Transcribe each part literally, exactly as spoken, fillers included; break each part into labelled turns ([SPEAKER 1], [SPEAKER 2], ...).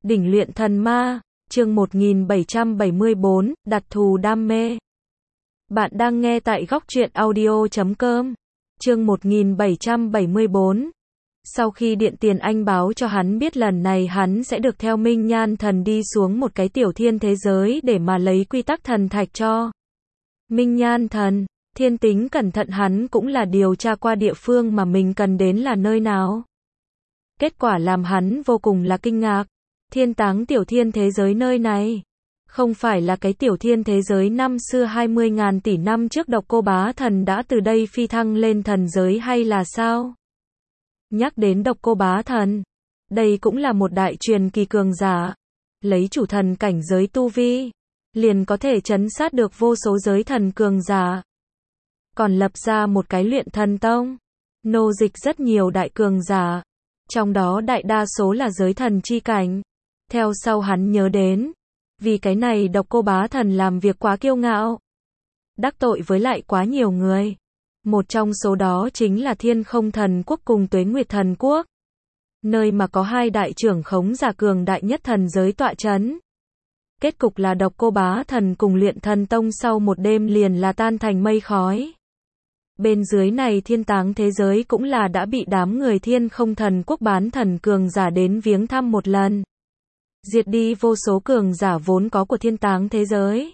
[SPEAKER 1] Đỉnh luyện thần ma, chương một nghìn bảy trăm bảy mươi bốn, đặc thù đam mê. Bạn đang nghe tại góc truyện audio chấm com. Chương một nghìn bảy trăm bảy mươi bốn. Sau khi Điện Tiền Anh báo cho hắn biết lần này hắn sẽ được theo Minh Nhan Thần đi xuống một cái tiểu thiên thế giới để mà lấy quy tắc thần thạch cho Minh Nhan Thần, thiên tính cẩn thận hắn cũng là điều tra qua địa phương mà mình cần đến là nơi nào. Kết quả làm hắn vô cùng là kinh ngạc. Thiên táng tiểu thiên thế giới nơi này không phải là cái tiểu thiên thế giới năm xưa hai mươi ngàn tỷ năm trước Độc Cô Bá Thần đã từ đây phi thăng lên thần giới hay là sao? Nhắc đến Độc Cô Bá Thần, đây cũng là một đại truyền kỳ cường giả, lấy chủ thần cảnh giới tu vi, liền có thể trấn sát được vô số giới thần cường giả. Còn lập ra một cái luyện thần tông, nô dịch rất nhiều đại cường giả, trong đó đại đa số là giới thần chi cảnh. Theo sau hắn nhớ đến, vì cái này Độc Cô Bá Thần làm việc quá kiêu ngạo, đắc tội với lại quá nhiều người. Một trong số đó chính là Thiên Không Thần Quốc cùng Tuế Nguyệt Thần Quốc, nơi mà có hai đại trưởng khống giả cường đại nhất thần giới tọa chấn. Kết cục là Độc Cô Bá Thần cùng luyện thần tông sau một đêm liền là tan thành mây khói. Bên dưới này thiên táng thế giới cũng là đã bị đám người Thiên Không Thần Quốc bán thần cường giả đến viếng thăm một lần, diệt đi vô số cường giả vốn có của thiên táng thế giới.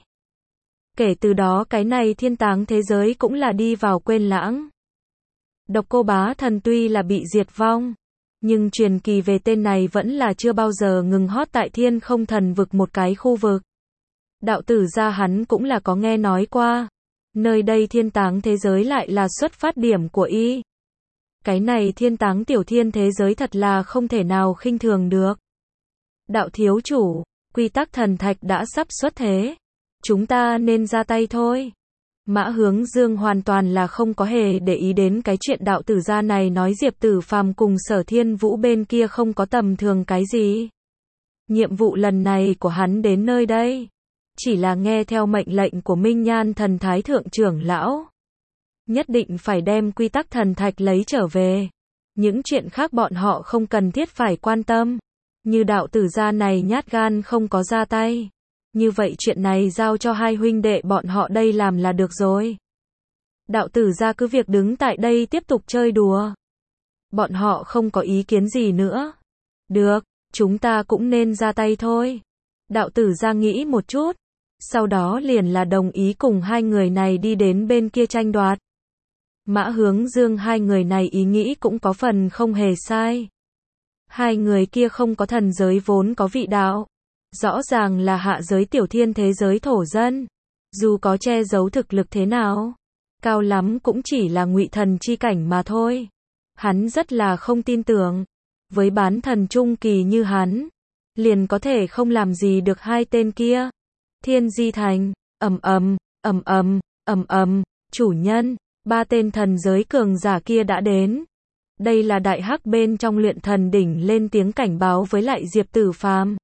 [SPEAKER 1] Kể từ đó cái này thiên táng thế giới cũng là đi vào quên lãng. Độc Cô Bá Thần tuy là bị diệt vong, nhưng truyền kỳ về tên này vẫn là chưa bao giờ ngừng hót tại Thiên Không Thần vực một cái khu vực. Đạo tử gia hắn cũng là có nghe nói qua, nơi đây thiên táng thế giới lại là xuất phát điểm của y. Cái này thiên táng tiểu thiên thế giới thật là không thể nào khinh thường được. Đạo thiếu chủ, quy tắc thần thạch đã sắp xuất thế, chúng ta nên ra tay thôi. Mã Hướng Dương hoàn toàn là không có hề để ý đến cái chuyện đạo tử gia này nói Diệp Tử Phàm cùng Sở Thiên Vũ bên kia không có tầm thường cái gì. Nhiệm vụ lần này của hắn đến nơi đây, chỉ là nghe theo mệnh lệnh của Minh Nhan Thần Thái Thượng trưởng lão. Nhất định phải đem quy tắc thần thạch lấy trở về. Những chuyện khác bọn họ không cần thiết phải quan tâm. Như đạo tử gia này nhát gan không có ra tay, như vậy chuyện này giao cho hai huynh đệ bọn họ đây làm là được rồi. Đạo tử gia cứ việc đứng tại đây tiếp tục chơi đùa. Bọn họ không có ý kiến gì nữa. Được, chúng ta cũng nên ra tay thôi. Đạo tử gia nghĩ một chút, sau đó liền là đồng ý cùng hai người này đi đến bên kia tranh đoạt. Mã Hướng Dương hai người này ý nghĩ cũng có phần không hề sai. Hai người kia không có thần giới vốn có vị đạo, rõ ràng là hạ giới tiểu thiên thế giới thổ dân. Dù có che giấu thực lực thế nào, cao lắm cũng chỉ là ngụy thần chi cảnh mà thôi. Hắn rất là không tin tưởng, với bán thần trung kỳ như hắn, liền có thể không làm gì được hai tên kia. Thiên Di Thành, ầm ầm, ầm ầm, ầm ầm, chủ nhân, ba tên thần giới cường giả kia đã đến. Đây là đại hắc bên trong luyện thần đỉnh lên tiếng cảnh báo với lại Diệp Tử Phàm.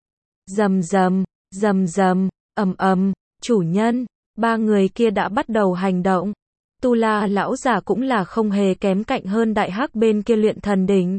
[SPEAKER 1] Rầm rầm, rầm rầm, ầm ầm, chủ nhân, ba người kia đã bắt đầu hành động. Tu La lão giả cũng là không hề kém cạnh hơn đại hắc bên kia luyện thần đỉnh.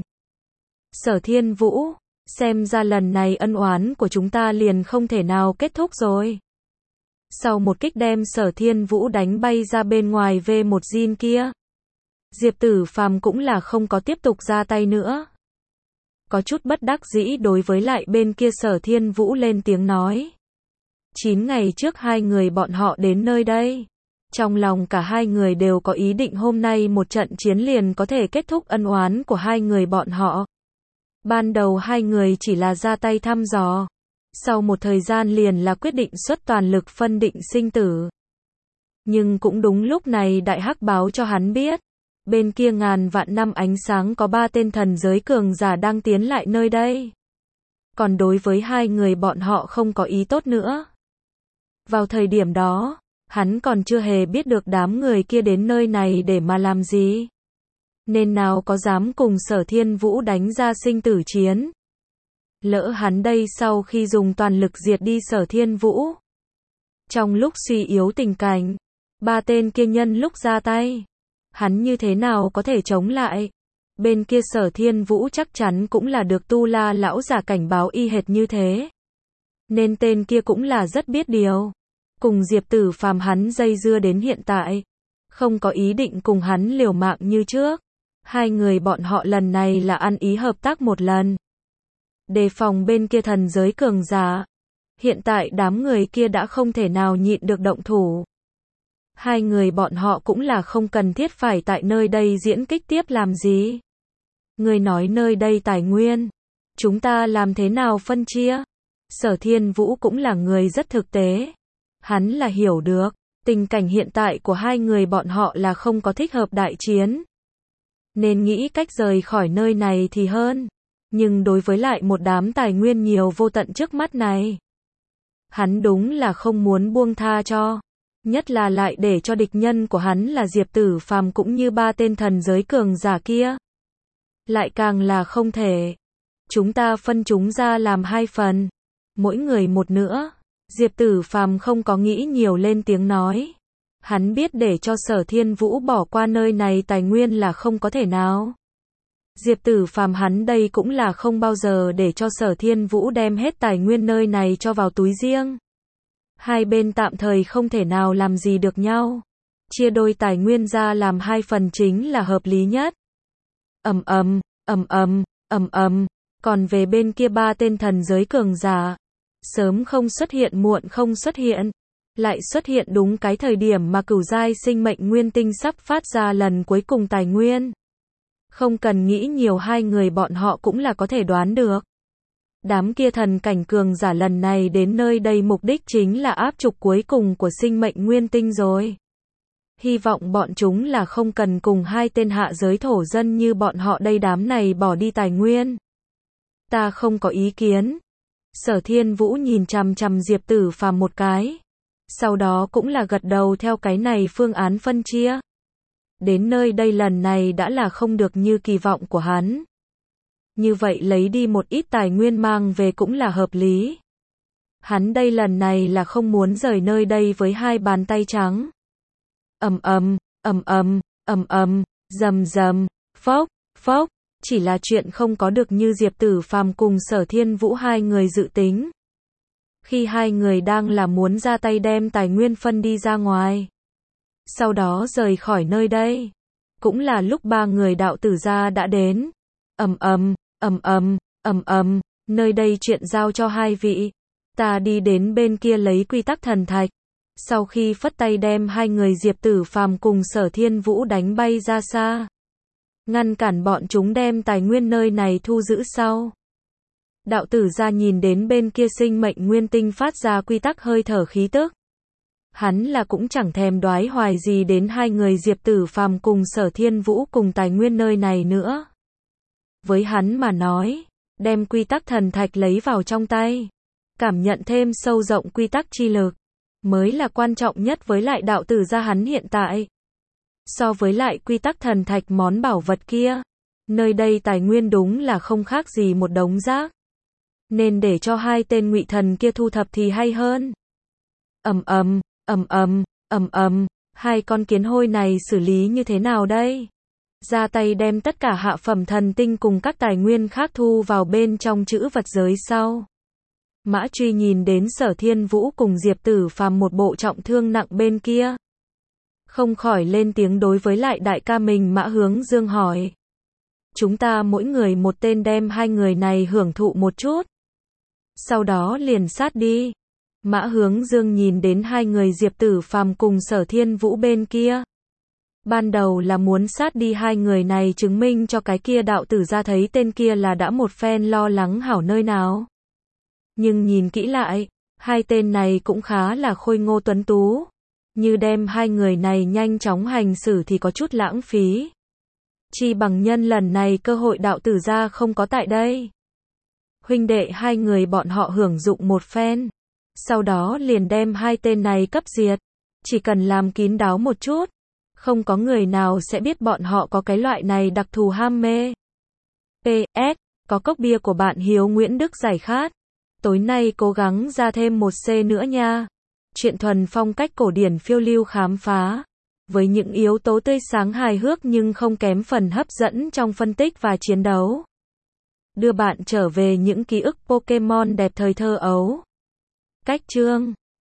[SPEAKER 1] Sở Thiên Vũ, xem ra lần này ân oán của chúng ta liền không thể nào kết thúc rồi. Sau một kích đem Sở Thiên Vũ đánh bay ra bên ngoài V một Jin kia, Diệp Tử Phàm cũng là không có tiếp tục ra tay nữa. Có chút bất đắc dĩ đối với lại bên kia Sở Thiên Vũ lên tiếng nói. Chín ngày trước hai người bọn họ đến nơi đây. Trong lòng cả hai người đều có ý định hôm nay một trận chiến liền có thể kết thúc ân oán của hai người bọn họ. Ban đầu hai người chỉ là ra tay thăm dò. Sau một thời gian liền là quyết định xuất toàn lực phân định sinh tử. Nhưng cũng đúng lúc này đại hắc báo cho hắn biết. Bên kia ngàn vạn năm ánh sáng có ba tên thần giới cường giả đang tiến lại nơi đây. Còn đối với hai người bọn họ không có ý tốt nữa. Vào thời điểm đó, hắn còn chưa hề biết được đám người kia đến nơi này để mà làm gì. Nên nào có dám cùng Sở Thiên Vũ đánh ra sinh tử chiến. Lỡ hắn đây sau khi dùng toàn lực diệt đi Sở Thiên Vũ. Trong lúc suy yếu tình cảnh, ba tên kia nhân lúc ra tay, hắn như thế nào có thể chống lại. Bên kia Sở Thiên Vũ chắc chắn cũng là được Tu La lão giả cảnh báo y hệt như thế. Nên tên kia cũng là rất biết điều. Cùng Diệp Tử Phàm hắn dây dưa đến hiện tại. Không có ý định cùng hắn liều mạng như trước. Hai người bọn họ lần này là ăn ý hợp tác một lần. Đề phòng bên kia thần giới cường giả. Hiện tại đám người kia đã không thể nào nhịn được động thủ. Hai người bọn họ cũng là không cần thiết phải tại nơi đây diễn kích tiếp làm gì. Người nói nơi đây tài nguyên. Chúng ta làm thế nào phân chia? Sở Thiên Vũ cũng là người rất thực tế. Hắn là hiểu được. Tình cảnh hiện tại của hai người bọn họ là không có thích hợp đại chiến. Nên nghĩ cách rời khỏi nơi này thì hơn. Nhưng đối với lại một đám tài nguyên nhiều vô tận trước mắt này. Hắn đúng là không muốn buông tha cho. Nhất là lại để cho địch nhân của hắn là Diệp Tử Phàm cũng như ba tên thần giới cường giả kia. Lại càng là không thể. Chúng ta phân chúng ra làm hai phần. Mỗi người một nữa. Diệp Tử Phàm không có nghĩ nhiều lên tiếng nói. Hắn biết để cho Sở Thiên Vũ bỏ qua nơi này tài nguyên là không có thể nào. Diệp Tử Phàm hắn đây cũng là không bao giờ để cho Sở Thiên Vũ đem hết tài nguyên nơi này cho vào túi riêng. Hai bên tạm thời không thể nào làm gì được nhau. Chia đôi tài nguyên ra làm hai phần chính là hợp lý nhất. Ầm ầm, ầm ầm, ầm ầm, còn về bên kia ba tên thần giới cường giả, sớm không xuất hiện muộn không xuất hiện, lại xuất hiện đúng cái thời điểm mà cửu giai sinh mệnh nguyên tinh sắp phát ra lần cuối cùng tài nguyên. Không cần nghĩ nhiều hai người bọn họ cũng là có thể đoán được. Đám kia thần cảnh cường giả lần này đến nơi đây mục đích chính là áp trục cuối cùng của sinh mệnh nguyên tinh rồi. Hy vọng bọn chúng là không cần cùng hai tên hạ giới thổ dân như bọn họ đây đám này bỏ đi tài nguyên. Ta không có ý kiến. Sở Thiên Vũ nhìn chằm chằm Diệp Tử Phàm một cái. Sau đó cũng là gật đầu theo cái này phương án phân chia. Đến nơi đây lần này đã là không được như kỳ vọng của hắn. Như vậy lấy đi một ít tài nguyên mang về cũng là hợp lý. Hắn đây lần này là không muốn rời nơi đây với hai bàn tay trắng. Ầm ầm, ầm ầm, ầm ầm, rầm rầm, phốc, phốc, chỉ là chuyện không có được như Diệp Tử Phàm cùng Sở Thiên Vũ hai người dự tính. Khi hai người đang là muốn ra tay đem tài nguyên phân đi ra ngoài. Sau đó rời khỏi nơi đây. Cũng là lúc ba người đạo tử gia đã đến. Ầm ầm, ầm ầm, ầm ầm, nơi đây chuyện giao cho hai vị. Ta đi đến bên kia lấy quy tắc thần thạch. Sau khi phất tay đem hai người Diệp Tử Phàm cùng Sở Thiên Vũ đánh bay ra xa. Ngăn cản bọn chúng đem tài nguyên nơi này thu giữ sau. Đạo tử gia nhìn đến bên kia sinh mệnh nguyên tinh phát ra quy tắc hơi thở khí tức. Hắn là cũng chẳng thèm đoái hoài gì đến hai người Diệp Tử Phàm cùng Sở Thiên Vũ cùng tài nguyên nơi này nữa. Với hắn mà nói, đem quy tắc thần thạch lấy vào trong tay, cảm nhận thêm sâu rộng quy tắc chi lực, mới là quan trọng nhất với lại đạo tử gia hắn hiện tại. So với lại quy tắc thần thạch món bảo vật kia, nơi đây tài nguyên đúng là không khác gì một đống rác. Nên để cho hai tên ngụy thần kia thu thập thì hay hơn. Ầm ầm, ầm ầm, ầm ầm, hai con kiến hôi này xử lý như thế nào đây? Ra tay đem tất cả hạ phẩm thần tinh cùng các tài nguyên khác thu vào bên trong chữ vật giới sau. Mã Truy nhìn đến Sở Thiên Vũ cùng Diệp Tử Phàm một bộ trọng thương nặng bên kia. Không khỏi lên tiếng đối với lại đại ca mình Mã Hướng Dương hỏi. Chúng ta mỗi người một tên đem hai người này hưởng thụ một chút. Sau đó liền sát đi. Mã Hướng Dương nhìn đến hai người Diệp Tử Phàm cùng Sở Thiên Vũ bên kia. Ban đầu là muốn sát đi hai người này chứng minh cho cái kia đạo tử gia thấy tên kia là đã một phen lo lắng hảo nơi nào. Nhưng nhìn kỹ lại, hai tên này cũng khá là khôi ngô tuấn tú. Như đem hai người này nhanh chóng hành xử thì có chút lãng phí. Chi bằng nhân lần này cơ hội đạo tử gia không có tại đây. Huynh đệ hai người bọn họ hưởng dụng một phen. Sau đó liền đem hai tên này cấp diệt. Chỉ cần làm kín đáo một chút. Không có người nào sẽ biết bọn họ có cái loại này đặc thù ham mê. pê ét. Có cốc bia của bạn Hiếu Nguyễn Đức giải khát. Tối nay cố gắng ra thêm một C nữa nha. Chuyện thuần phong cách cổ điển phiêu lưu khám phá. với những yếu tố tươi sáng hài hước nhưng không kém phần hấp dẫn trong phân tích và chiến đấu. Đưa bạn trở về những ký ức Pokémon đẹp thời thơ ấu. Cách chương